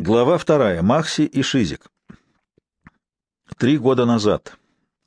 Глава 2. Макси и Шизик. 3 года назад.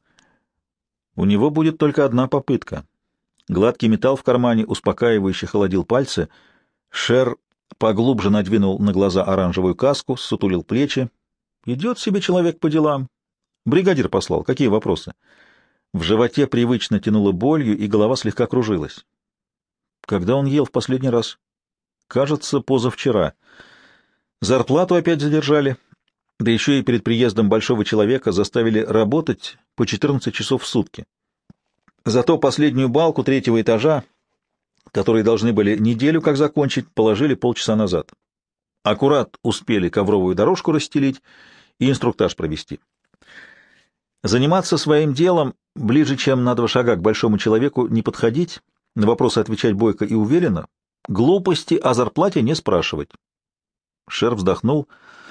У него будет только одна попытка. Гладкий металл в кармане успокаивающе холодил пальцы. Шер поглубже надвинул на глаза оранжевую каску, сутулил плечи. Идет себе человек по делам. Бригадир послал. Какие вопросы? В животе привычно тянуло болью, и голова слегка кружилась. Когда он ел в последний раз? Кажется, позавчера. Зарплату опять задержали, да еще и перед приездом большого человека заставили работать по 14 часов в сутки. Зато последнюю балку 3-го этажа, которые должны были неделю как закончить, положили полчаса назад. Аккурат успели ковровую дорожку расстелить и инструктаж провести. Заниматься своим делом, ближе чем на 2 шага к большому человеку, не подходить, на вопросы отвечать бойко и уверенно, глупости о зарплате не спрашивать. Шер вздохнул.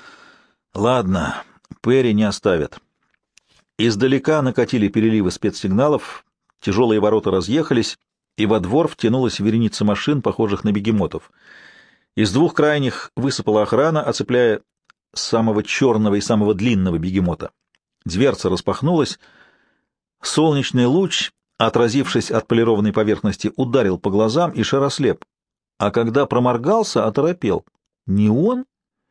Ладно, Перри не оставят. Издалека накатили переливы спецсигналов, тяжелые ворота разъехались, и во двор втянулась вереница машин, похожих на бегемотов. Из 2 крайних высыпала охрана, оцепляя самого черного и самого длинного бегемота. Дверца распахнулась. Солнечный луч, отразившись от полированной поверхности, ударил по глазам, и Шер ослеп. А когда проморгался, оторопел. Не он?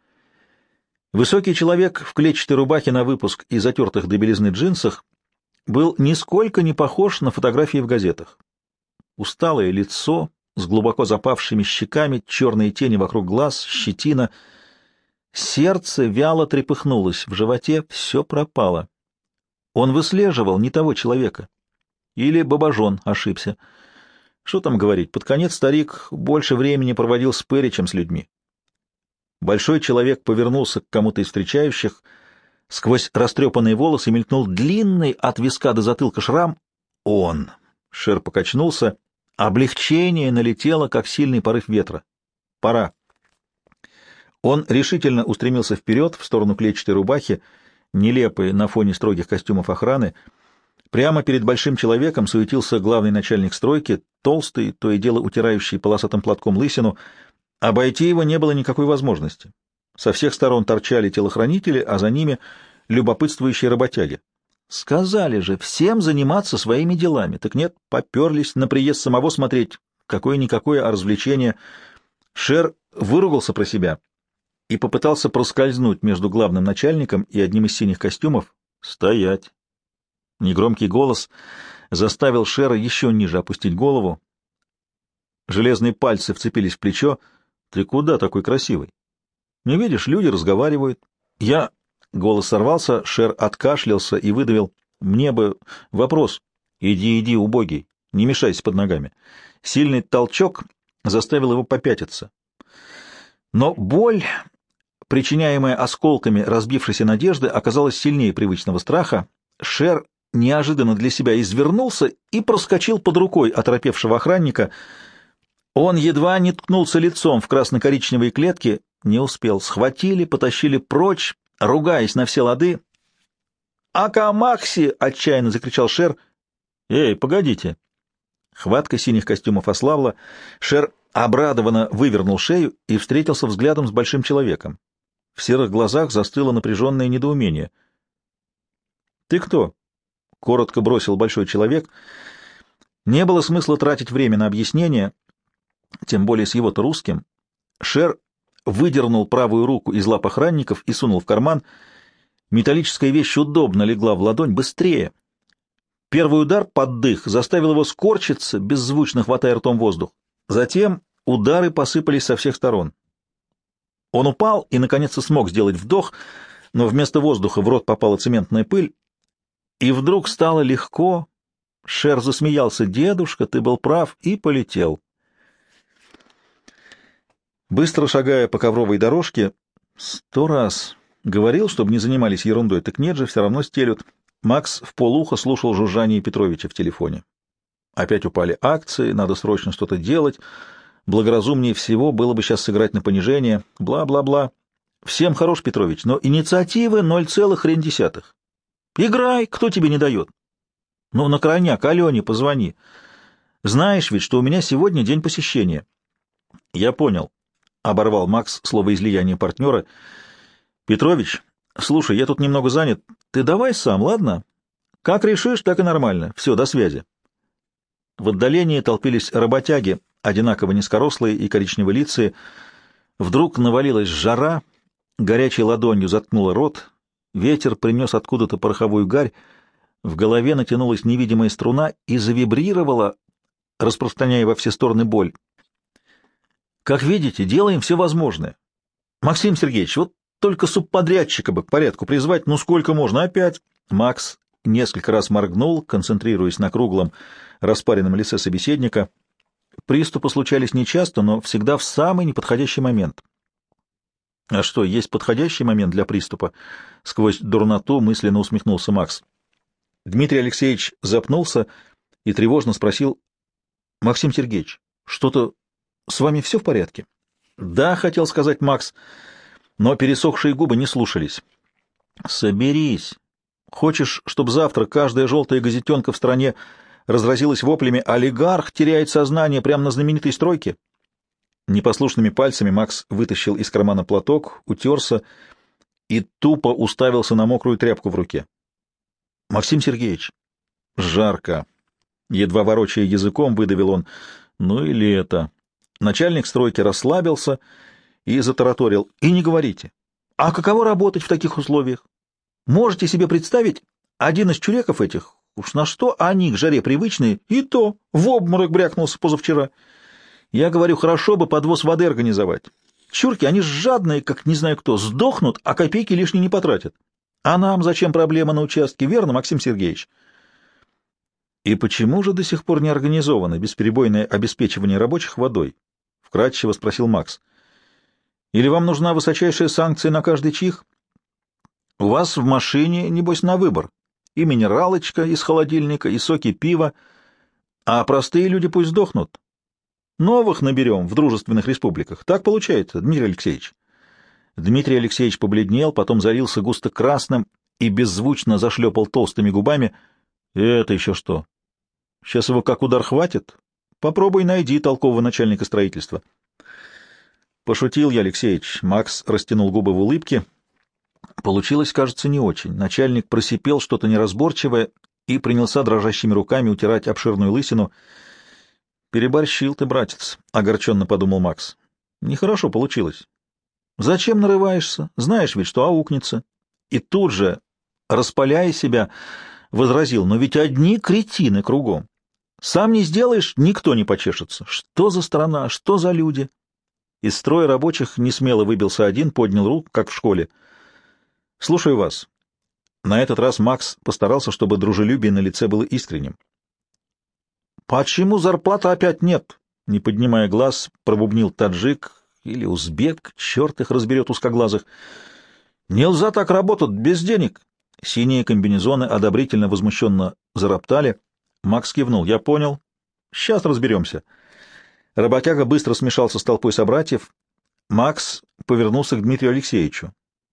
Высокий человек в клетчатой рубахе на выпуск и затертых до белизны джинсах был нисколько не похож на фотографии в газетах. Усталое лицо с глубоко запавшими щеками, черные тени вокруг глаз, щетина. Сердце вяло трепыхнулось, в животе все пропало. Он выслеживал не того человека. Или Бабажон ошибся. Что там говорить, под конец старик больше времени проводил с Перри, чем с людьми. Большой человек повернулся к кому-то из встречающих. Сквозь растрепанные волосы мелькнул длинный от виска до затылка шрам. Он. Шер покачнулся. Облегчение налетело, как сильный порыв ветра. Пора. Он решительно устремился вперед, в сторону клетчатой рубахи, нелепой на фоне строгих костюмов охраны. Прямо перед большим человеком суетился главный начальник стройки, толстый, то и дело утирающий полосатым платком лысину. Обойти его не было никакой возможности. Со всех сторон торчали телохранители, а за ними любопытствующие работяги. Сказали же, всем заниматься своими делами. Так нет, поперлись на приезд самого смотреть. Какое-никакое, а развлечение. Шер выругался про себя и попытался проскользнуть между главным начальником и одним из синих костюмов. «Стоять!» Негромкий голос заставил Шера еще ниже опустить голову. Железные пальцы вцепились в плечо. «Ты куда такой красивый? Не видишь, люди разговаривают. Я...» Голос сорвался, Шер откашлялся и выдавил. «Мне бы... Вопрос. Иди, убогий. Не мешайся под ногами». Сильный толчок заставил его попятиться. Но боль, причиняемая осколками разбившейся надежды, оказалась сильнее привычного страха. Шер неожиданно для себя извернулся и проскочил под рукой оторопевшего охранника. Он едва не ткнулся лицом в красно-коричневые клетки, не успел. Схватили, потащили прочь, ругаясь на все лады. «Ака Макси!» — отчаянно закричал Шер. «Эй, погодите!» Хватка синих костюмов ослабла. Шер обрадованно вывернул шею и встретился взглядом с большим человеком. В серых глазах застыло напряженное недоумение. «Ты кто?» — коротко бросил большой человек. Не было смысла тратить время на объяснение, тем более с его-то русским. Шер выдернул правую руку из лап охранников и сунул в карман. Металлическая вещь удобно легла в ладонь. Быстрее! Первый удар под дых заставил его скорчиться, беззвучно хватая ртом воздух. Затем удары посыпались со всех сторон. Он упал и, наконец-то, смог сделать вдох, но вместо воздуха в рот попала цементная пыль, и вдруг стало легко. Шер засмеялся. «Дедушка, ты был прав», и полетел. Быстро шагая по ковровой дорожке, 100 раз говорил, чтобы не занимались ерундой, так нет же, все равно стелют. Макс вполуха слушал жужжание Петровича в телефоне. Опять упали акции, надо срочно что-то делать. Благоразумнее всего было бы сейчас сыграть на понижение. Бла-бла-бла. Всем хорош, Петрович, но инициативы 0,1. Играй, кто тебе не дает? Ну, на крайняк, Алене позвони. Знаешь ведь, что у меня сегодня день посещения. Я понял. — оборвал Макс словоизлияние партнера. Петрович, слушай, я тут немного занят. Ты давай сам, ладно? Как решишь, так и нормально. Все, до связи. В отдалении толпились работяги, одинаково низкорослые и коричневолицые. Вдруг навалилась жара, горячей ладонью заткнула рот, ветер принес откуда-то пороховую гарь, в голове натянулась невидимая струна и завибрировала, распространяя во все стороны боль. Как видите, делаем все возможное. Максим Сергеевич, вот только субподрядчика бы к порядку призвать, ну сколько можно опять? Макс несколько раз моргнул, концентрируясь на круглом, распаренном лице собеседника. Приступы случались нечасто, но всегда в самый неподходящий момент. А что, есть подходящий момент для приступа? Сквозь дурноту мысленно усмехнулся Макс. Дмитрий Алексеевич запнулся и тревожно спросил: Максим Сергеевич, что-то с вами все в порядке? Да, хотел сказать Макс, но пересохшие губы не слушались. Соберись. Хочешь, чтобы завтра каждая желтая газетенка в стране разразилась воплями «Олигарх теряет сознание» прямо на знаменитой стройке? Непослушными пальцами Макс вытащил из кармана платок, утерся и тупо уставился на мокрую тряпку в руке. — Максим Сергеевич, жарко. Едва ворочая языком, выдавил он. Ну или это. Начальник стройки расслабился и затараторил. — И не говорите. А каково работать в таких условиях? Можете себе представить, один из чуреков этих, уж на что они к жаре привычные, и то в обморок брякнулся позавчера. Я говорю, хорошо бы подвоз воды организовать. Чурки, они жадные, как не знаю кто, сдохнут, а копейки лишние не потратят. А нам зачем проблема на участке, верно, Максим Сергеевич? И почему же до сих пор не организовано бесперебойное обеспечивание рабочих водой? Вкратчиво спросил Макс. Или вам нужна высочайшая санкция на каждый чих? У вас в машине, небось, на выбор. И минералочка из холодильника, и соки пива. А простые люди пусть сдохнут. Новых наберем в дружественных республиках. Так получается, Дмитрий Алексеевич. Дмитрий Алексеевич побледнел, потом залился густо красным и беззвучно зашлепал толстыми губами. Это еще что? Сейчас его как удар хватит? Попробуй найди толкового начальника строительства. Пошутил я, Алексеевич. Макс растянул губы в улыбке. Получилось, кажется, не очень. Начальник просипел что-то неразборчивое и принялся дрожащими руками утирать обширную лысину. «Переборщил ты, братец», — огорченно подумал Макс. «Нехорошо получилось. Зачем нарываешься? Знаешь ведь, что аукнется». И тут же, распаляя себя, возразил: «Но ведь одни кретины кругом. Сам не сделаешь, никто не почешется. Что за страна, что за люди?» Из строя рабочих несмело выбился один, поднял руку, как в школе. «Слушаю вас». На этот раз Макс постарался, чтобы дружелюбие на лице было искренним. «Почему зарплаты опять нет?» — не поднимая глаз, пробубнил таджик или узбек, черт их разберет узкоглазых. «Нельзя так работать, без денег!» Синие комбинезоны одобрительно возмущенно зароптали. Макс кивнул. «Я понял. Сейчас разберемся». Работяга быстро смешался с толпой собратьев. Макс повернулся к Дмитрию Алексеевичу.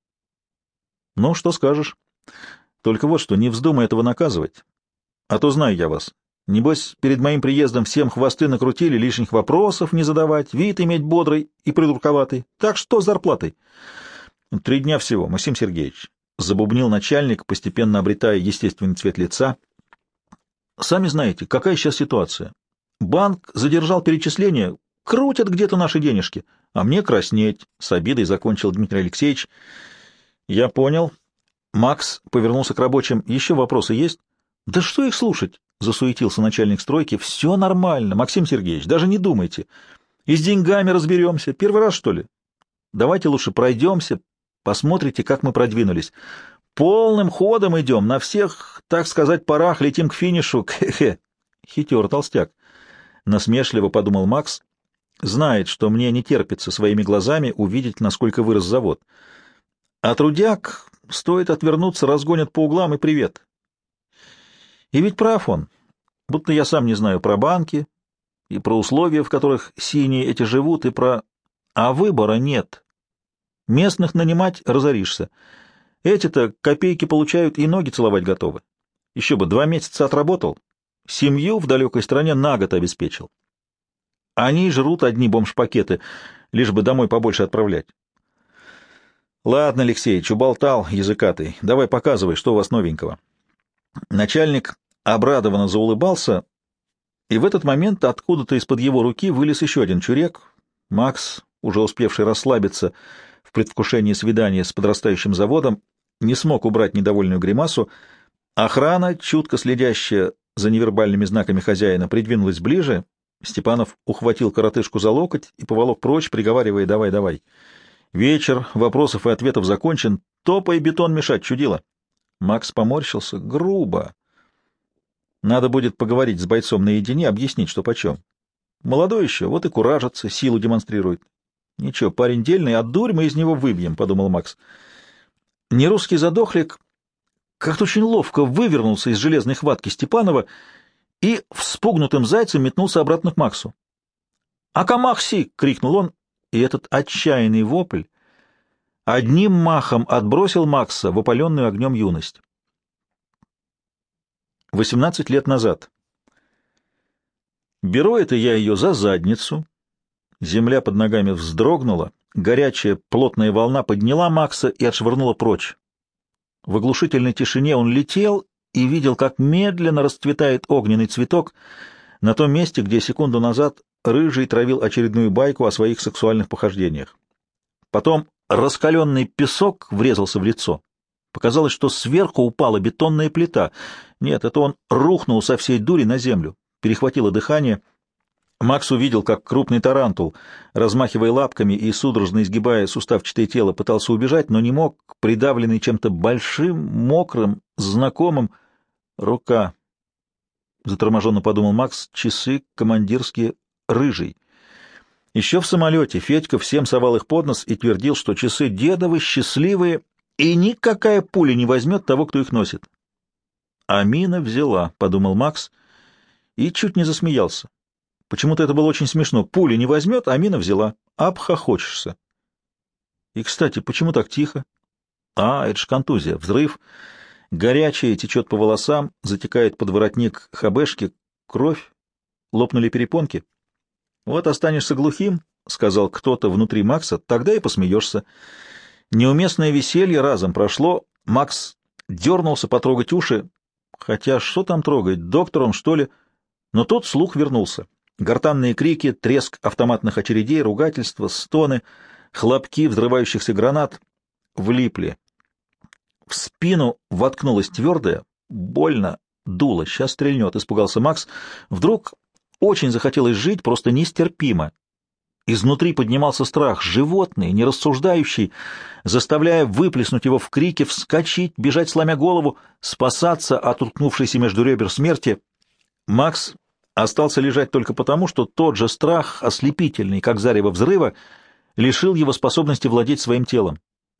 «Ну, что скажешь? Только вот что, не вздумай этого наказывать. А то знаю я вас. Небось, перед моим приездом всем хвосты накрутили, лишних вопросов не задавать, вид иметь бодрый и придурковатый. Так что с зарплатой?» 3 дня всего, Максим Сергеевич. Забубнил начальник, постепенно обретая естественный цвет лица. «Сами знаете, какая сейчас ситуация. Банк задержал перечисления, крутят где-то наши денежки, а мне краснеть», — с обидой закончил Дмитрий Алексеевич. «Я понял». Макс повернулся к рабочим. «Еще вопросы есть?» «Да что их слушать?» — засуетился начальник стройки. «Все нормально, Максим Сергеевич, даже не думайте. И с деньгами разберемся. Первый раз, что ли? Давайте лучше пройдемся, посмотрите, как мы продвинулись. Полным ходом идем, на всех, так сказать, парах летим к финишу. Хе-хе». Хитер толстяк. Насмешливо подумал Макс. Знает, что мне не терпится своими глазами увидеть, насколько вырос завод. А трудяг, стоит отвернуться, разгонят по углам и привет. И ведь прав он, будто я сам не знаю про банки и про условия, в которых синие эти живут, и про... А выбора нет. Местных нанимать разоришься. Эти-то копейки получают и ноги целовать готовы. Еще бы 2 месяца отработал, семью в далекой стране на год обеспечил. Они жрут одни бомж-пакеты, лишь бы домой побольше отправлять. Ладно, Алексеич, уболтал языкатый. Давай показывай, что у вас новенького. Начальник обрадованно заулыбался, и в этот момент откуда-то из-под его руки вылез еще один чурек. Макс, уже успевший расслабиться в предвкушении свидания с подрастающим заводом, не смог убрать недовольную гримасу. Охрана, чутко следящая за невербальными знаками хозяина, придвинулась ближе. Степанов ухватил коротышку за локоть и поволок прочь, приговаривая: «Давай, давай. Вечер вопросов и ответов закончен. Топай бетон мешать, чудило». Макс поморщился. Грубо. Надо будет поговорить с бойцом наедине, объяснить, что почем. Молодой еще, вот и куражится, силу демонстрирует. Ничего, парень дельный, а дурь мы из него выбьем, — подумал Макс. Нерусский задохлик как-то очень ловко вывернулся из железной хватки Степанова и вспугнутым зайцем метнулся обратно к Максу. «Акамахси!» — крикнул он, и этот отчаянный вопль одним махом отбросил Макса в опаленную огнем юность. 18 лет назад. Беру это я ее за задницу. Земля под ногами вздрогнула, горячая плотная волна подняла Макса и отшвырнула прочь. В оглушительной тишине он летел и видел, как медленно расцветает огненный цветок на том месте, где секунду назад Рыжий травил очередную байку о своих сексуальных похождениях. Потом раскаленный песок врезался в лицо. Показалось, что сверху упала бетонная плита. Нет, это он рухнул со всей дури на землю. Перехватило дыхание. Макс увидел, как крупный тарантул, размахивая лапками и судорожно изгибая суставчатое тело, пытался убежать, но не мог, придавленный чем-то большим, мокрым, знакомым. Рука. Заторможенно подумал Макс. Часы командирские. Рыжий. Еще в самолете Федька всем совал их под нос и твердил, что часы дедовы, счастливые, и никакая пуля не возьмет того, кто их носит. «Амина взяла», — подумал Макс, и чуть не засмеялся. Почему-то это было очень смешно. Пуля не возьмет, Амина взяла. Обхохочешься. И, кстати, почему так тихо? Это ж контузия, взрыв. Горячее течет по волосам, затекает под воротник хабешки. Кровь. Лопнули перепонки. «Вот останешься глухим», — сказал кто-то внутри Макса, — «тогда и посмеешься». Неуместное веселье разом прошло. Макс дернулся потрогать уши. Хотя что там трогать, доктор он, что ли? Но тут слух вернулся. Гортанные крики, треск автоматных очередей, ругательства, стоны, хлопки взрывающихся гранат влипли. В спину воткнулась твердая, больно, дуло. Сейчас стрельнет, испугался Макс. Вдруг очень захотелось жить, просто нестерпимо. Изнутри поднимался страх, животный, нерассуждающий, заставляя выплеснуть его в крике, вскочить, бежать, сломя голову, спасаться от уткнувшейся между ребер смерти. Макс остался лежать только потому, что тот же страх, ослепительный, как зарево взрыва, лишил его способности владеть своим телом.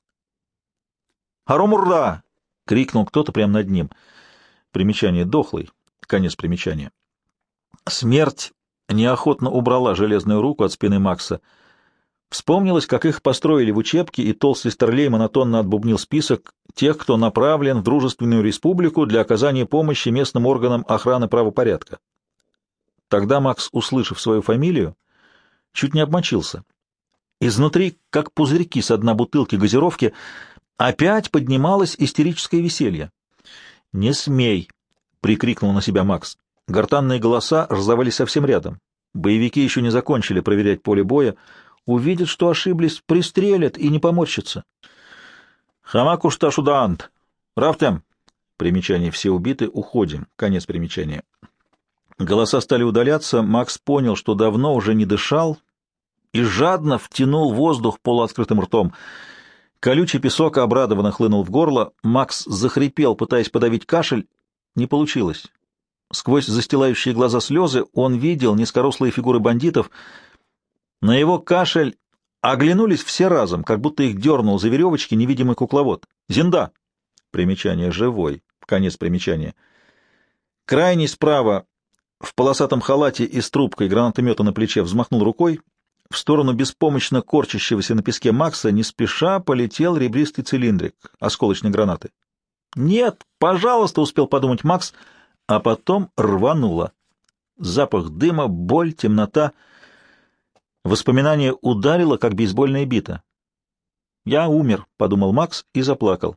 «Харомурда!» — крикнул кто-то прямо над ним. Примечание: дохлый. Конец примечания. Смерть неохотно убрала железную руку от спины Макса. Вспомнилось, как их построили в учебке, и толстый старлей монотонно отбубнил список тех, кто направлен в Дружественную Республику для оказания помощи местным органам охраны правопорядка. Тогда Макс, услышав свою фамилию, чуть не обмочился. Изнутри, как пузырьки с дна бутылки газировки, опять поднималось истерическое веселье. «Не смей!» — прикрикнул на себя Макс. Гортанные голоса раздавались совсем рядом. Боевики еще не закончили проверять поле боя. Увидят, что ошиблись, пристрелят и не поморщатся. «Хамакушташудаант! Рафтем!» Примечание: все убиты, уходим. Конец примечания. Голоса стали удаляться. Макс понял, что давно уже не дышал, и жадно втянул воздух полуоткрытым ртом. Колючий песок обрадованно хлынул в горло. Макс захрипел, пытаясь подавить кашель. Не получилось. Сквозь застилающие глаза слезы он видел низкорослые фигуры бандитов. На его кашель оглянулись все разом, как будто их дернул за веревочки невидимый кукловод. «Зинда!» Примечание: живой. Конец примечания. Крайний справа, в полосатом халате и с трубкой гранатомета на плече, взмахнул рукой. В сторону беспомощно корчащегося на песке Макса не спеша полетел ребристый цилиндрик осколочной гранаты. «Нет, пожалуйста!» — успел подумать Макс, а потом рвануло. Запах дыма, боль, темнота. Воспоминание ударило, как бейсбольная бита. Я умер, — подумал Макс и заплакал.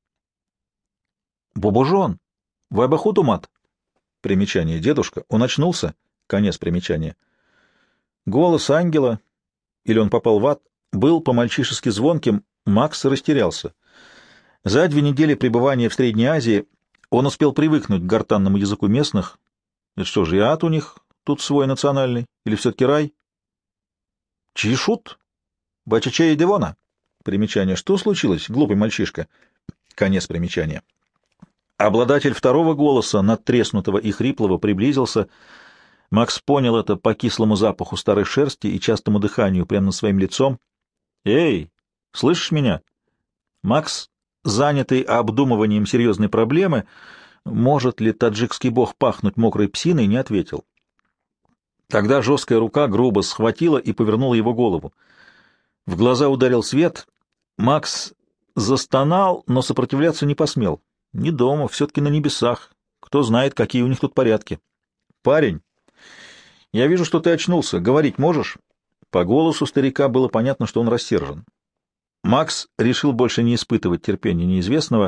Бобожон, вайбахутумат. Примечание. Дедушка. Он очнулся. Конец примечания. Голос ангела, или он попал в ад, был по-мальчишески звонким. Макс растерялся. За 2 недели пребывания в Средней Азии он успел привыкнуть к гортанному языку местных. Это что же, и ад у них тут свой национальный? Или все-таки рай? Чешут? Бачача и Девона? Примечание. Что случилось, глупый мальчишка? Конец примечания. Обладатель второго голоса, надтреснутого и хриплого, приблизился. Макс понял это по кислому запаху старой шерсти и частому дыханию прямо над своим лицом. «Эй, слышишь меня?» Макс, занятый обдумыванием серьезной проблемы, может ли таджикский бог пахнуть мокрой псиной, не ответил. Тогда жесткая рука грубо схватила и повернула его голову. В глаза ударил свет. Макс застонал, но сопротивляться не посмел. Не дома, все-таки на небесах. Кто знает, какие у них тут порядки. «Парень, я вижу, что ты очнулся. Говорить можешь?» По голосу старика было понятно, что он рассержен. Макс решил больше не испытывать терпения неизвестного.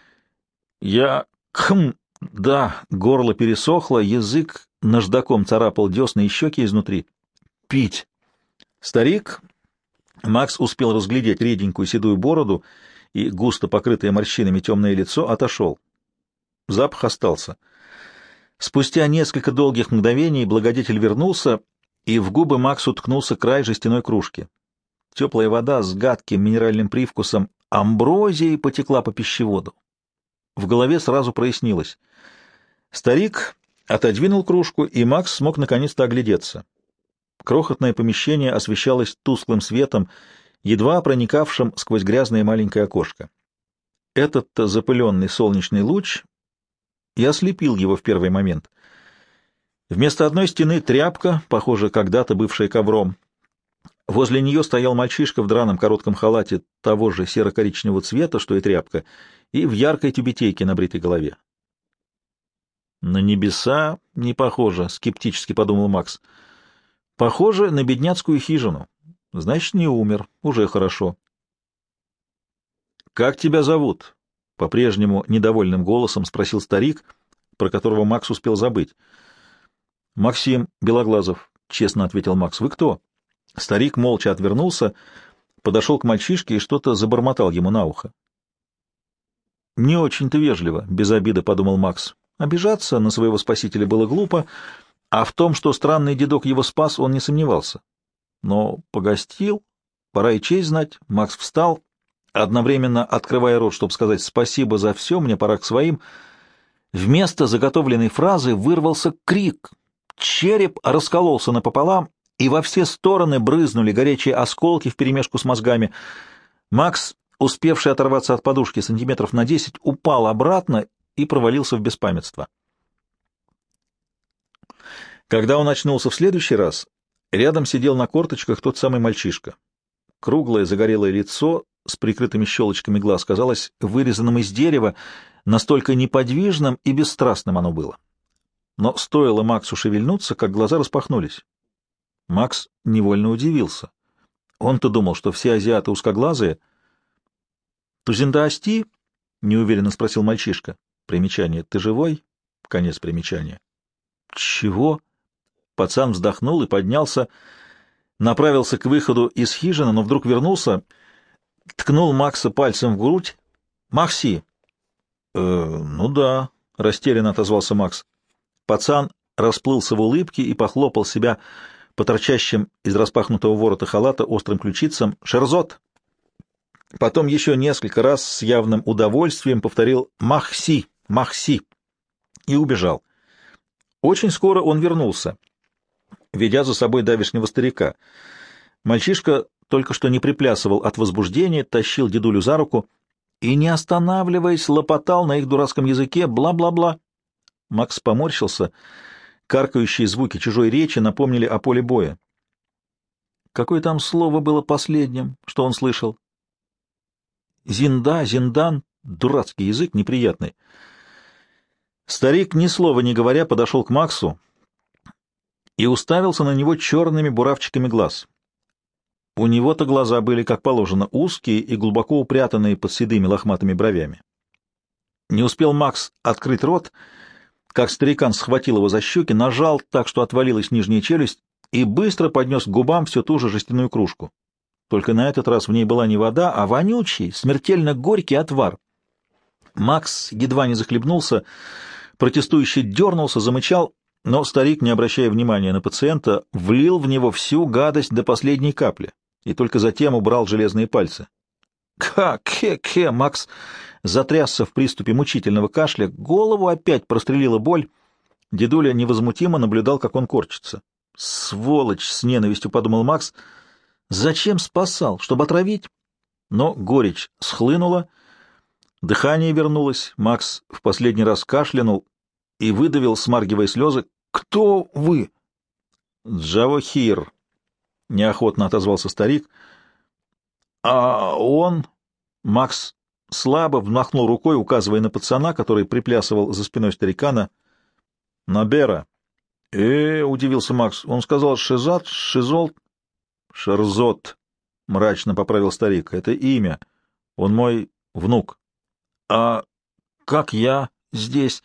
Да, горло пересохло, язык наждаком царапал десны и щеки изнутри. Пить. Старик, Макс успел разглядеть реденькую седую бороду и густо покрытое морщинами темное лицо, отошел. Запах остался. Спустя несколько долгих мгновений благодетель вернулся, и в губы Максу ткнулся край жестяной кружки. Теплая вода с гадким минеральным привкусом амброзии потекла по пищеводу. В голове сразу прояснилось. Старик отодвинул кружку, и Макс смог наконец-то оглядеться. Крохотное помещение освещалось тусклым светом, едва проникавшим сквозь грязное маленькое окошко. Этот-то запыленный солнечный луч и ослепил его в первый момент. Вместо одной стены тряпка, похоже, когда-то бывшая ковром. Возле нее стоял мальчишка в драном коротком халате того же серо-коричневого цвета, что и тряпка, и в яркой тюбетейке на бритой голове. «На небеса не похоже», — скептически подумал Макс. «Похоже на бедняцкую хижину. Значит, не умер. Уже хорошо». «Как тебя зовут?» — по-прежнему недовольным голосом спросил старик, про которого Макс успел забыть. «Максим Белоглазов», — честно ответил Макс. «Вы кто?» Старик молча отвернулся, подошел к мальчишке и что-то забормотал ему на ухо. «Не очень-то вежливо», — без обиды подумал Макс. Обижаться на своего спасителя было глупо, а в том, что странный дедок его спас, он не сомневался. Но погостил, пора и честь знать. Макс встал, одновременно открывая рот, чтобы сказать «спасибо за все, мне пора к своим». Вместо заготовленной фразы вырвался крик. Череп раскололся напополам, и во все стороны брызнули горячие осколки вперемешку с мозгами. Макс, успевший оторваться от подушки сантиметров на 10, упал обратно и провалился в беспамятство. Когда он очнулся в следующий раз, рядом сидел на корточках тот самый мальчишка. Круглое загорелое лицо с прикрытыми щелочками глаз казалось вырезанным из дерева, настолько неподвижным и бесстрастным оно было. Но стоило Максу шевельнуться, как глаза распахнулись. Макс невольно удивился. Он-то думал, что все азиаты узкоглазые. «Тузинда асти?» — неуверенно спросил мальчишка. Примечание. «Ты живой?» Конец примечания. «Чего?» Пацан вздохнул и поднялся, направился к выходу из хижины, но вдруг вернулся, ткнул Макса пальцем в грудь. «Макси!» «Ну да», — растерянно отозвался Макс. Пацан расплылся в улыбке и похлопал себя по торчащим из распахнутого ворота халата острым ключицам. «Шерзот!» Потом еще несколько раз с явным удовольствием повторил «Махси! Махси!» и убежал. Очень скоро он вернулся, ведя за собой давешнего старика. Мальчишка только что не приплясывал от возбуждения, тащил дедулю за руку и, не останавливаясь, лопотал на их дурацком языке бла-бла-бла. Макс поморщился. Каркающие звуки чужой речи напомнили о поле боя. Какое там слово было последним, что он слышал? Зинда, зиндан, дурацкий язык, неприятный. Старик, ни слова не говоря, подошел к Максу и уставился на него черными буравчиками глаз. У него-то глаза были, как положено, узкие и глубоко упрятанные под седыми лохматыми бровями. Не успел Макс открыть рот, как старикан схватил его за щеки, нажал так, что отвалилась нижняя челюсть, и быстро поднес к губам всю ту же жестяную кружку. Только на этот раз в ней была не вода, а вонючий, смертельно горький отвар. Макс едва не захлебнулся, протестующий дернулся, замычал, но старик, не обращая внимания на пациента, влил в него всю гадость до последней капли и только затем убрал железные пальцы. «Ка-ке-ке!» Макс затрясся в приступе мучительного кашля, голову опять прострелила боль. Дедуля невозмутимо наблюдал, как он корчится. «Сволочь!» — с ненавистью подумал Макс. «Зачем спасал? Чтобы отравить?» Но горечь схлынула, дыхание вернулось. Макс в последний раз кашлянул и выдавил, смаргивая слезы. «Кто вы?» «Джавохир», — неохотно отозвался старик. «А он...» Макс слабо взмахнул рукой, указывая на пацана, который приплясывал за спиной старикана. «Набера». Удивился Макс. «Он сказал Шизат, Шизол...» «Шерзот», — мрачно поправил старик. «Это имя. Он мой внук». «А как я здесь?»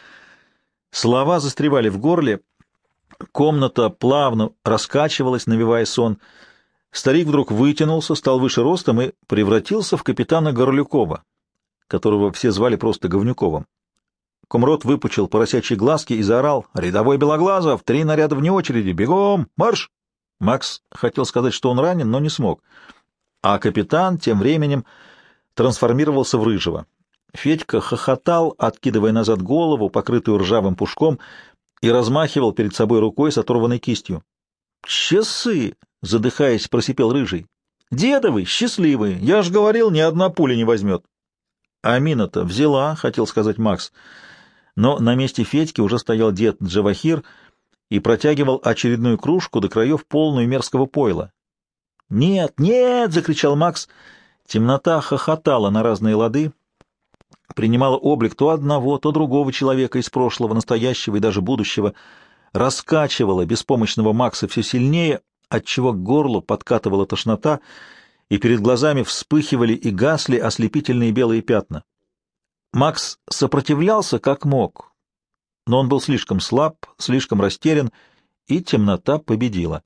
Слова застревали в горле. Комната плавно раскачивалась, навевая сон. Старик вдруг вытянулся, стал выше ростом и превратился в капитана Горлюкова, которого все звали просто Говнюковым. Комрот выпучил поросячьи глазки и заорал: «Рядовой Белоглазов! 3 наряда вне очереди! Бегом! Марш!» Макс хотел сказать, что он ранен, но не смог. А капитан тем временем трансформировался в Рыжего. Федька хохотал, откидывая назад голову, покрытую ржавым пушком, и размахивал перед собой рукой с оторванной кистью. «Часы!» — задыхаясь, просипел Рыжий. «Дедовы, счастливые! Я ж говорил, ни одна пуля не возьмет!» «Амина-то взяла», — хотел сказать Макс. Но на месте Федьки уже стоял дед Джавахир и протягивал очередную кружку до краев, полную мерзкого пойла. «Нет, нет!» — закричал Макс. Темнота хохотала на разные лады, принимала облик то одного, то другого человека из прошлого, настоящего и даже будущего, раскачивала беспомощного Макса все сильнее, отчего к горлу подкатывала тошнота, и перед глазами вспыхивали и гасли ослепительные белые пятна. Макс сопротивлялся как мог, но он был слишком слаб, слишком растерян, и темнота победила.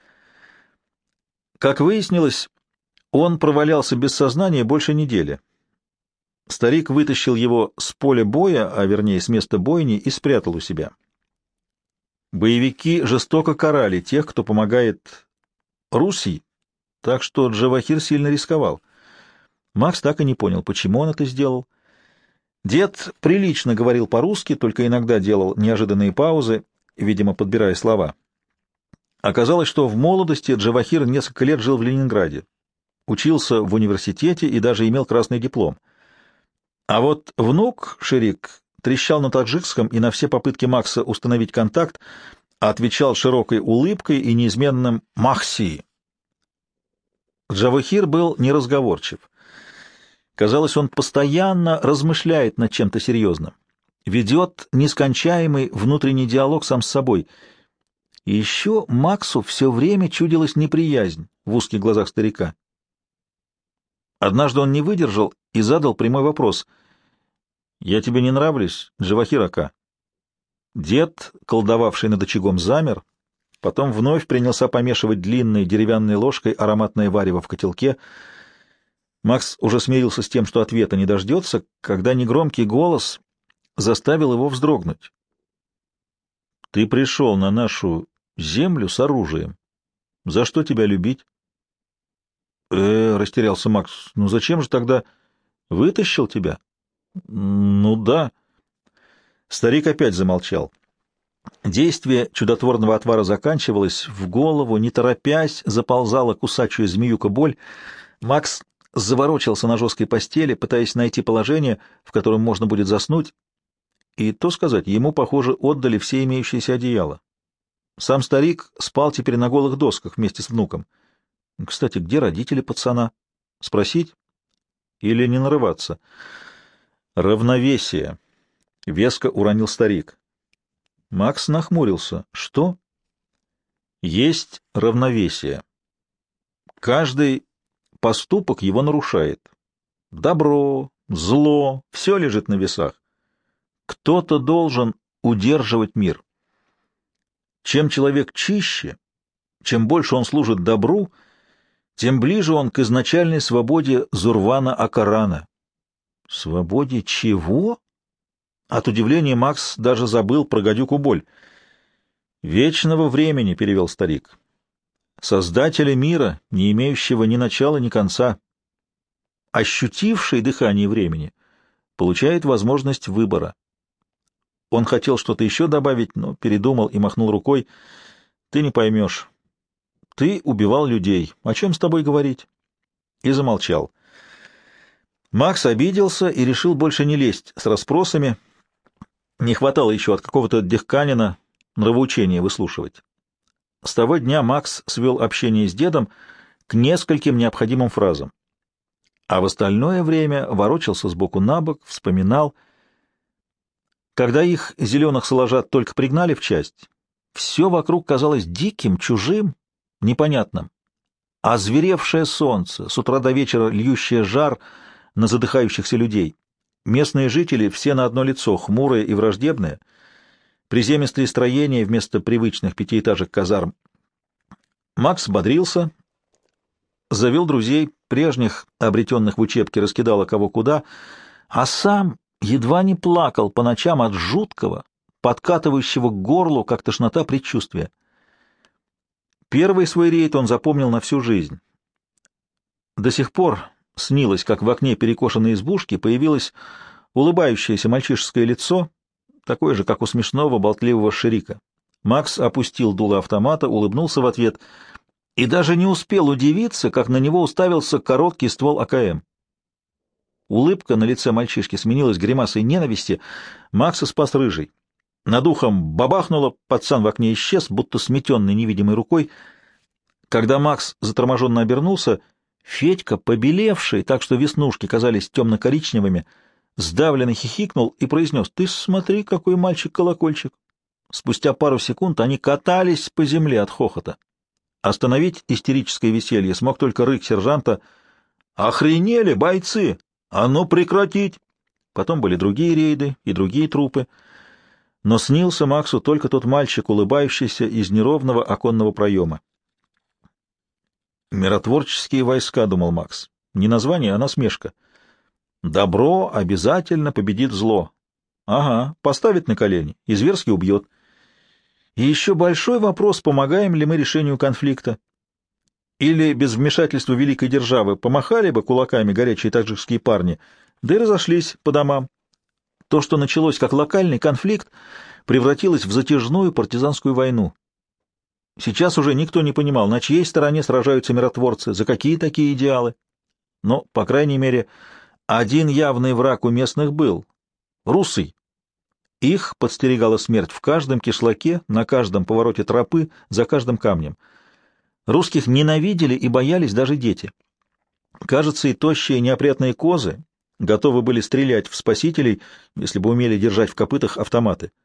Как выяснилось, он провалялся без сознания больше недели. Старик вытащил его с поля боя, а вернее с места бойни, и спрятал у себя. Боевики жестоко карали тех, кто помогает Руси, так что Джавахир сильно рисковал. Макс так и не понял, почему он это сделал. Дед прилично говорил по-русски, только иногда делал неожиданные паузы, видимо, подбирая слова. Оказалось, что в молодости Джавахир несколько лет жил в Ленинграде, учился в университете и даже имел красный диплом. А вот внук, Ширик, трещал на таджикском и на все попытки Макса установить контакт отвечал широкой улыбкой и неизменным «Махси». Джавахир был неразговорчив. Казалось, он постоянно размышляет над чем-то серьезным, ведет нескончаемый внутренний диалог сам с собой. И еще Максу все время чудилась неприязнь в узких глазах старика. Однажды он не выдержал и задал прямой вопрос. «Я тебе не нравлюсь, Джавахир ака?» Дед, колдовавший над очагом, замер, потом вновь принялся помешивать длинной деревянной ложкой ароматное варево в котелке. Макс уже смирился с тем, что ответа не дождется, когда негромкий голос заставил его вздрогнуть. «Ты пришел на нашу землю с оружием. За что тебя любить?» Растерялся Макс. «Ну зачем же тогда вытащил тебя?» «Ну да». Старик опять замолчал. Действие чудотворного отвара заканчивалось, в голову, не торопясь, заползала кусачая змеюка боль. Макс заворочился на жесткой постели, пытаясь найти положение, в котором можно будет заснуть, и, то сказать, ему, похоже, отдали все имеющиеся одеяла. Сам старик спал теперь на голых досках вместе с внуком. Кстати, где родители пацана? Спросить? Или не нарываться? Равновесие. Веско уронил старик. Макс нахмурился. Что? Есть равновесие. Каждый поступок его нарушает. Добро, зло — все лежит на весах. Кто-то должен удерживать мир. Чем человек чище, чем больше он служит добру, тем ближе он к изначальной свободе Зурвана Акарана. Свободе чего? От удивления Макс даже забыл про гадюку боль. «Вечного времени», — перевел старик. «Создателя мира, не имеющего ни начала, ни конца. Ощутивший дыхание времени получает возможность выбора». Он хотел что-то еще добавить, но передумал и махнул рукой. «Ты не поймешь. Ты убивал людей. О чем с тобой говорить?» И замолчал. Макс обиделся и решил больше не лезть с расспросами. Не хватало еще от какого-то дехканина нравоучения выслушивать. С того дня Макс свел общение с дедом к нескольким необходимым фразам. А в остальное время ворочался сбоку на бок, вспоминал. Когда их, зеленых соложат, только пригнали в часть, все вокруг казалось диким, чужим, непонятным. Озверевшее солнце, с утра до вечера льющее жар на задыхающихся людей. Местные жители все на одно лицо, хмурые и враждебные, приземистые строения вместо привычных пятиэтажек казарм. Макс бодрился, завел друзей, прежних, обретенных в учебке, раскидало кого куда, а сам едва не плакал по ночам от жуткого, подкатывающего к горлу, как тошнота, предчувствия. Первый свой рейд он запомнил на всю жизнь. До сих пор снилось, как в окне перекошенной избушки появилось улыбающееся мальчишеское лицо, такое же, как у смешного болтливого шерика. Макс опустил дуло автомата, улыбнулся в ответ и даже не успел удивиться, как на него уставился короткий ствол АКМ. Улыбка на лице мальчишки сменилась гримасой ненависти. Макса спас рыжий. Над ухом бабахнуло, пацан в окне исчез, будто сметенный невидимой рукой. Когда Макс заторможенно обернулся, Федька, побелевший, так что веснушки казались темно-коричневыми, сдавленно хихикнул и произнес: «Ты смотри, какой мальчик-колокольчик!» Спустя пару секунд они катались по земле от хохота. Остановить истерическое веселье смог только рык сержанта: «Охренели, бойцы! А ну прекратить!» Потом были другие рейды и другие трупы, но снился Максу только тот мальчик, улыбающийся из неровного оконного проема. «Миротворческие войска», — думал Макс. Не название, а насмешка. «Добро обязательно победит зло». Ага, поставит на колени и зверски убьет. И еще большой вопрос, помогаем ли мы решению конфликта. Или без вмешательства великой державы помахали бы кулаками горячие таджикские парни, да и разошлись по домам. То, что началось как локальный конфликт, превратилось в затяжную партизанскую войну. Сейчас уже никто не понимал, на чьей стороне сражаются миротворцы, за какие такие идеалы. Но, по крайней мере, один явный враг у местных был — русый. Их подстерегала смерть в каждом кишлаке, на каждом повороте тропы, за каждым камнем. Русских ненавидели и боялись даже дети. Кажется, и тощие неопрятные козы готовы были стрелять в спасителей, если бы умели держать в копытах автоматы.